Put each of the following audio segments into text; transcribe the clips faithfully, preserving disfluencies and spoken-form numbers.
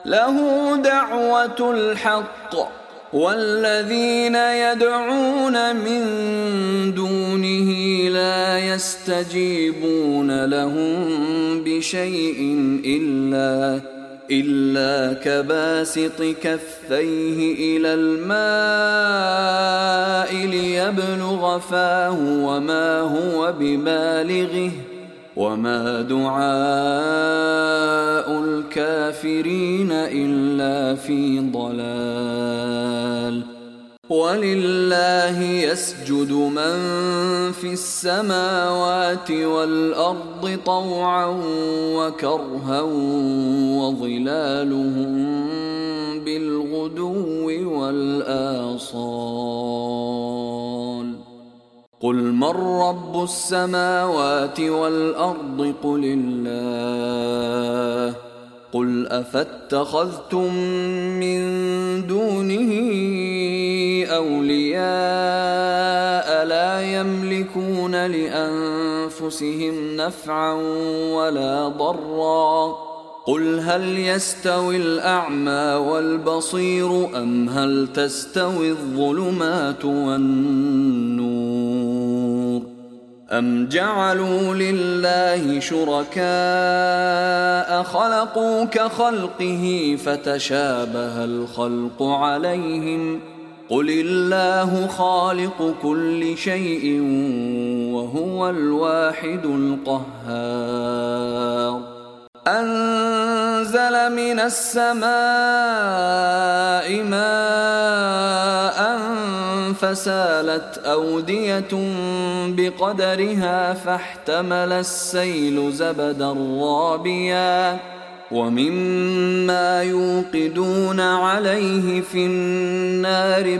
له دعوة الحق والذين يدعون من دونه لا يستجيبون لهم بشيء إلا إلا كباسط كفيه إلى الماء ليبلغ فاه وما هو ببالغه وما دعاء الكافرين إلا في ضلال. ولله يسجد من في السماوات والأرض طوعا وكرها وظلالهم بالغدو والآصال. قل من رب السماوات والأرض قل الله. قل أفاتخذتم من دونه أولياء لا يملكون لأنفسهم نفعا ولا ضرا. قل هل يستوي الأعمى والبصير أم هل تستوي الظلمات والنور أم جعلوا لله شركاء خلقوا كخلقه فتشابه الخلق عليهم قل الله خالق كل شيء وهو الواحد القهار. أنزل من السماء ماء فسالت أودية بقدرها فاحتمل السيل زبدا رابيا ومما يوقدون عليه في النار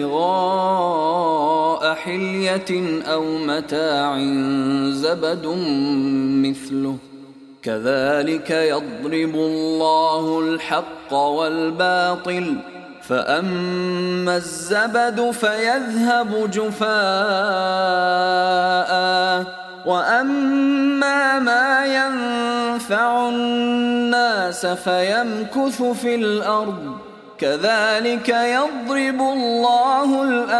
ابتغاء حلية أو متاع زبد مثله كذلك يضرب الله الحق والباطل فأما الزبد فيذهب جفاء وأما ما ينفع الناس فيمكث في الأرض كذلك يضرب الله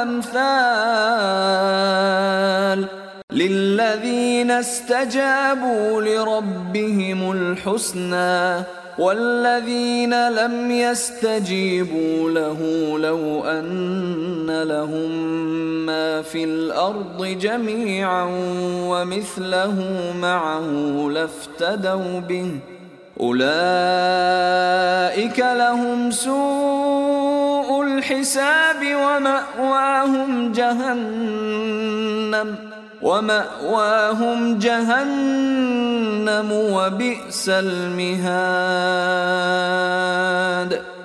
الأمثال للذين استجابوا لربهم الحسنى والذين لم يستجيبوا له لو أن لهم ما في الأرض جميعا ومثله معه لافتدوا به أولئك لهم سوء الحساب ومأواهم جهنم ومأواهم جهنم وبئس المهاد.